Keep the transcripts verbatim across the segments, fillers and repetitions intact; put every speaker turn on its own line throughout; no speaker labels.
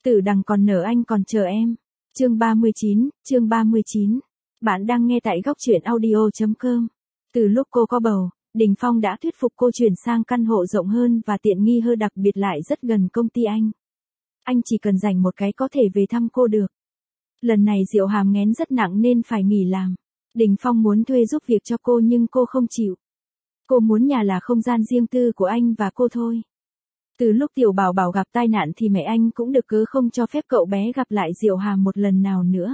Tử đằng còn nở anh còn chờ em. Chương ba mươi chín, chương ba mươi chín. Bạn đang nghe tại góc truyện audio chấm com. Từ lúc cô có bầu, Đình Phong đã thuyết phục cô chuyển sang căn hộ rộng hơn và tiện nghi hơn, đặc biệt lại rất gần công ty anh. Anh chỉ cần dành một cái có thể về thăm cô được. Lần này Diệu Hàm nghén rất nặng nên phải nghỉ làm. Đình Phong muốn thuê giúp việc cho cô nhưng cô không chịu. Cô muốn nhà là không gian riêng tư của anh và cô thôi. Từ lúc Tiểu Bảo Bảo gặp tai nạn thì mẹ anh cũng được cớ không cho phép cậu bé gặp lại Diệu Hàm một lần nào nữa.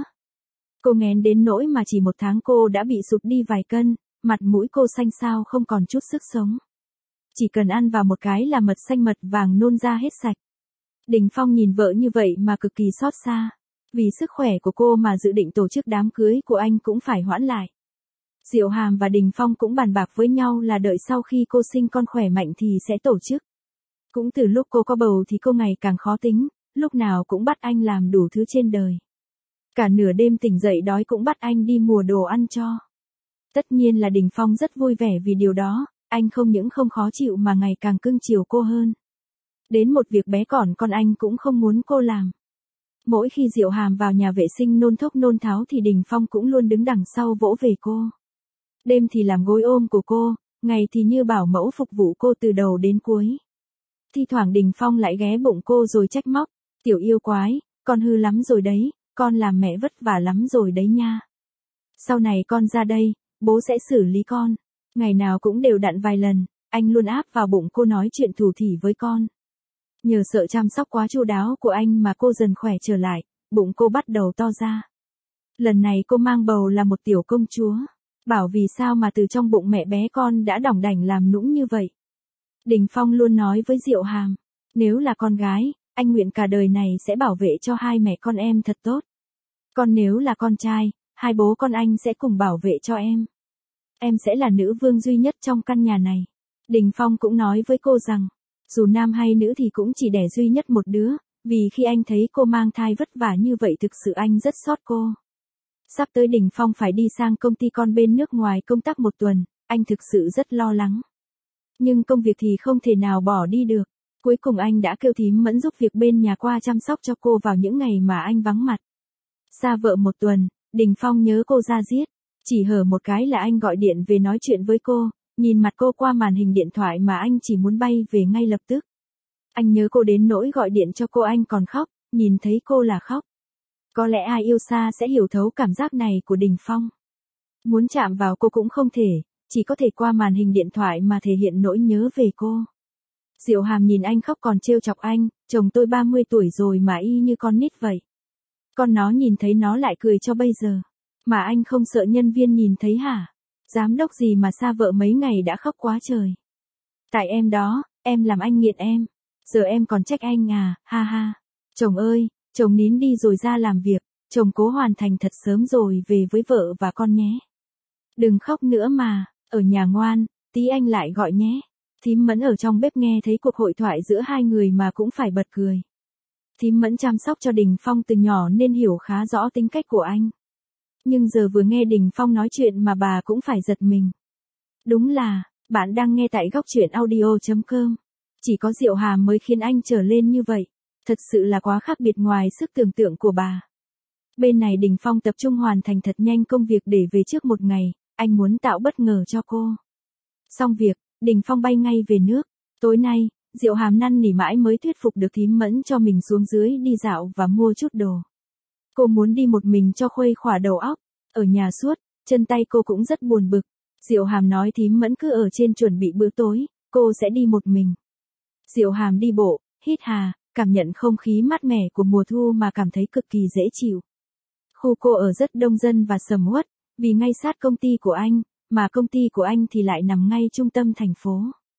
Cô nghén đến nỗi mà chỉ một tháng cô đã bị sụt đi vài cân, mặt mũi cô xanh xao không còn chút sức sống. Chỉ cần ăn vào một cái là mật xanh mật vàng nôn ra hết sạch. Đình Phong nhìn vợ như vậy mà cực kỳ xót xa. Vì sức khỏe của cô mà dự định tổ chức đám cưới của anh cũng phải hoãn lại. Diệu Hàm và Đình Phong cũng bàn bạc với nhau là đợi sau khi cô sinh con khỏe mạnh thì sẽ tổ chức. Cũng từ lúc cô có bầu thì cô ngày càng khó tính, lúc nào cũng bắt anh làm đủ thứ trên đời. Cả nửa đêm tỉnh dậy đói cũng bắt anh đi mua đồ ăn cho. Tất nhiên là Đình Phong rất vui vẻ vì điều đó, anh không những không khó chịu mà ngày càng cưng chiều cô hơn. Đến một việc bé còn con anh cũng không muốn cô làm. Mỗi khi Diệu Hàm vào nhà vệ sinh nôn thốc nôn tháo thì Đình Phong cũng luôn đứng đằng sau vỗ về cô. Đêm thì làm gối ôm của cô, ngày thì như bảo mẫu phục vụ cô từ đầu đến cuối. Thi thoảng Đình Phong lại ghé bụng cô rồi trách móc, tiểu yêu quái, con hư lắm rồi đấy, con làm mẹ vất vả lắm rồi đấy nha. Sau này con ra đây, bố sẽ xử lý con. Ngày nào cũng đều đặn vài lần, anh luôn áp vào bụng cô nói chuyện thủ thỉ với con. Nhờ sự chăm sóc quá chu đáo của anh mà cô dần khỏe trở lại, bụng cô bắt đầu to ra. Lần này cô mang bầu là một tiểu công chúa. Bảo vì sao mà từ trong bụng mẹ bé con đã đỏng đảnh làm nũng như vậy. Đình Phong luôn nói với Diệu Hàm, nếu là con gái, anh nguyện cả đời này sẽ bảo vệ cho hai mẹ con em thật tốt. Còn nếu là con trai, hai bố con anh sẽ cùng bảo vệ cho em. Em sẽ là nữ vương duy nhất trong căn nhà này. Đình Phong cũng nói với cô rằng, dù nam hay nữ thì cũng chỉ đẻ duy nhất một đứa, vì khi anh thấy cô mang thai vất vả như vậy thực sự anh rất xót cô. Sắp tới Đình Phong phải đi sang công ty con bên nước ngoài công tác một tuần, anh thực sự rất lo lắng. Nhưng công việc thì không thể nào bỏ đi được. Cuối cùng anh đã kêu thím Mẫn giúp việc bên nhà qua chăm sóc cho cô vào những ngày mà anh vắng mặt. Xa vợ một tuần, Đình Phong nhớ cô ra giết. Chỉ hở một cái là anh gọi điện về nói chuyện với cô, nhìn mặt cô qua màn hình điện thoại mà anh chỉ muốn bay về ngay lập tức. Anh nhớ cô đến nỗi gọi điện cho cô anh còn khóc, nhìn thấy cô là khóc. Có lẽ ai yêu xa sẽ hiểu thấu cảm giác này của Đình Phong. Muốn chạm vào cô cũng không thể, chỉ có thể qua màn hình điện thoại mà thể hiện nỗi nhớ về cô. Diệu Hàm nhìn anh khóc còn trêu chọc anh, chồng tôi ba mươi tuổi rồi mà y như con nít vậy. Con nó nhìn thấy nó lại cười cho bây giờ. Mà anh không sợ nhân viên nhìn thấy hả? Giám đốc gì mà xa vợ mấy ngày đã khóc quá trời. Tại em đó, em làm anh nghiện em. Giờ em còn trách anh à, ha ha. Chồng ơi, chồng nín đi rồi ra làm việc, chồng cố hoàn thành thật sớm rồi về với vợ và con nhé. Đừng khóc nữa mà, ở nhà ngoan, tí anh lại gọi nhé. Thím Mẫn ở trong bếp nghe thấy cuộc hội thoại giữa hai người mà cũng phải bật cười. Thím Mẫn chăm sóc cho Đình Phong từ nhỏ nên hiểu khá rõ tính cách của anh. Nhưng giờ vừa nghe Đình Phong nói chuyện mà bà cũng phải giật mình. Đúng là, bạn đang nghe tại góc truyện audio chấm com. Chỉ có Diệu Hàm mới khiến anh trở lên như vậy. Thật sự là quá khác biệt ngoài sức tưởng tượng của bà. Bên này Đình Phong tập trung hoàn thành thật nhanh công việc để về trước một ngày, anh muốn tạo bất ngờ cho cô. Xong việc, Đình Phong bay ngay về nước. Tối nay, Diệu Hàm năn nỉ mãi mới thuyết phục được thím Mẫn cho mình xuống dưới đi dạo và mua chút đồ. Cô muốn đi một mình cho khuây khỏa đầu óc. Ở nhà suốt, chân tay cô cũng rất buồn bực. Diệu Hàm nói thím Mẫn cứ ở trên chuẩn bị bữa tối, cô sẽ đi một mình. Diệu Hàm đi bộ, hít hà, cảm nhận không khí mát mẻ của mùa thu mà cảm thấy cực kỳ dễ chịu. Khu cô ở rất đông dân và sầm uất, vì ngay sát công ty của anh, mà công ty của anh thì lại nằm ngay trung tâm thành phố.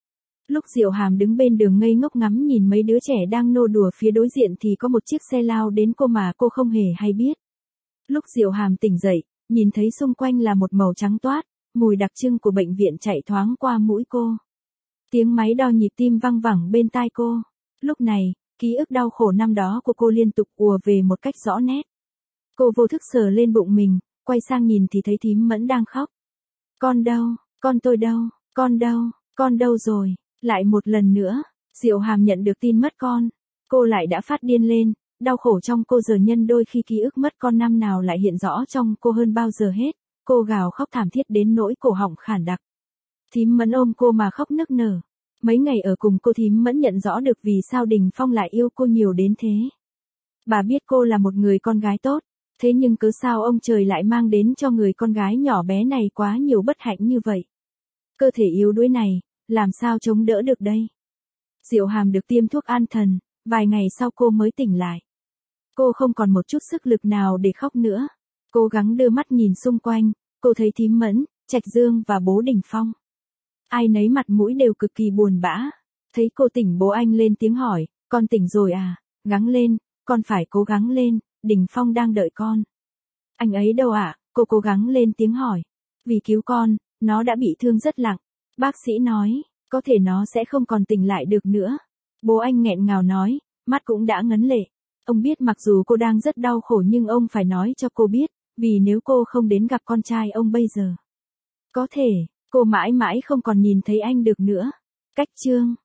Lúc Diệu Hàm đứng bên đường ngây ngốc ngắm nhìn mấy đứa trẻ đang nô đùa phía đối diện thì có một chiếc xe lao đến cô mà cô không hề hay biết. Lúc Diệu Hàm tỉnh dậy, nhìn thấy xung quanh là một màu trắng toát, mùi đặc trưng của bệnh viện chạy thoáng qua mũi cô. Tiếng máy đo nhịp tim văng vẳng bên tai cô. Lúc này, ký ức đau khổ năm đó của cô liên tục ùa về một cách rõ nét. Cô vô thức sờ lên bụng mình, quay sang nhìn thì thấy thím Mẫn đang khóc. Con đâu, con tôi đâu, con đâu, con đâu rồi, lại một lần nữa, Diệu Hàm nhận được tin mất con. Cô lại đã phát điên lên, đau khổ trong cô giờ nhân đôi khi ký ức mất con năm nào lại hiện rõ trong cô hơn bao giờ hết, cô gào khóc thảm thiết đến nỗi cổ họng khản đặc. Thím Mẫn ôm cô mà khóc nức nở. Mấy ngày ở cùng cô thím Mẫn nhận rõ được vì sao Đình Phong lại yêu cô nhiều đến thế. Bà biết cô là một người con gái tốt, thế nhưng cớ sao ông trời lại mang đến cho người con gái nhỏ bé này quá nhiều bất hạnh như vậy. Cơ thể yếu đuối này, làm sao chống đỡ được đây? Diệu Hàm được tiêm thuốc an thần, vài ngày sau cô mới tỉnh lại. Cô không còn một chút sức lực nào để khóc nữa. Cố gắng đưa mắt nhìn xung quanh, cô thấy thím Mẫn, Trạch Dương và bố Đình Phong. Ai nấy mặt mũi đều cực kỳ buồn bã. Thấy cô tỉnh bố anh lên tiếng hỏi, con tỉnh rồi à, gắng lên, con phải cố gắng lên, Đình Phong đang đợi con. Anh ấy đâu ạ? À? Cô cố gắng lên tiếng hỏi. Vì cứu con, nó đã bị thương rất nặng. Bác sĩ nói, có thể nó sẽ không còn tỉnh lại được nữa. Bố anh nghẹn ngào nói, mắt cũng đã ngấn lệ. Ông biết mặc dù cô đang rất đau khổ nhưng ông phải nói cho cô biết, vì nếu cô không đến gặp con trai ông bây giờ, có thể, cô mãi mãi không còn nhìn thấy anh được nữa. Cách chương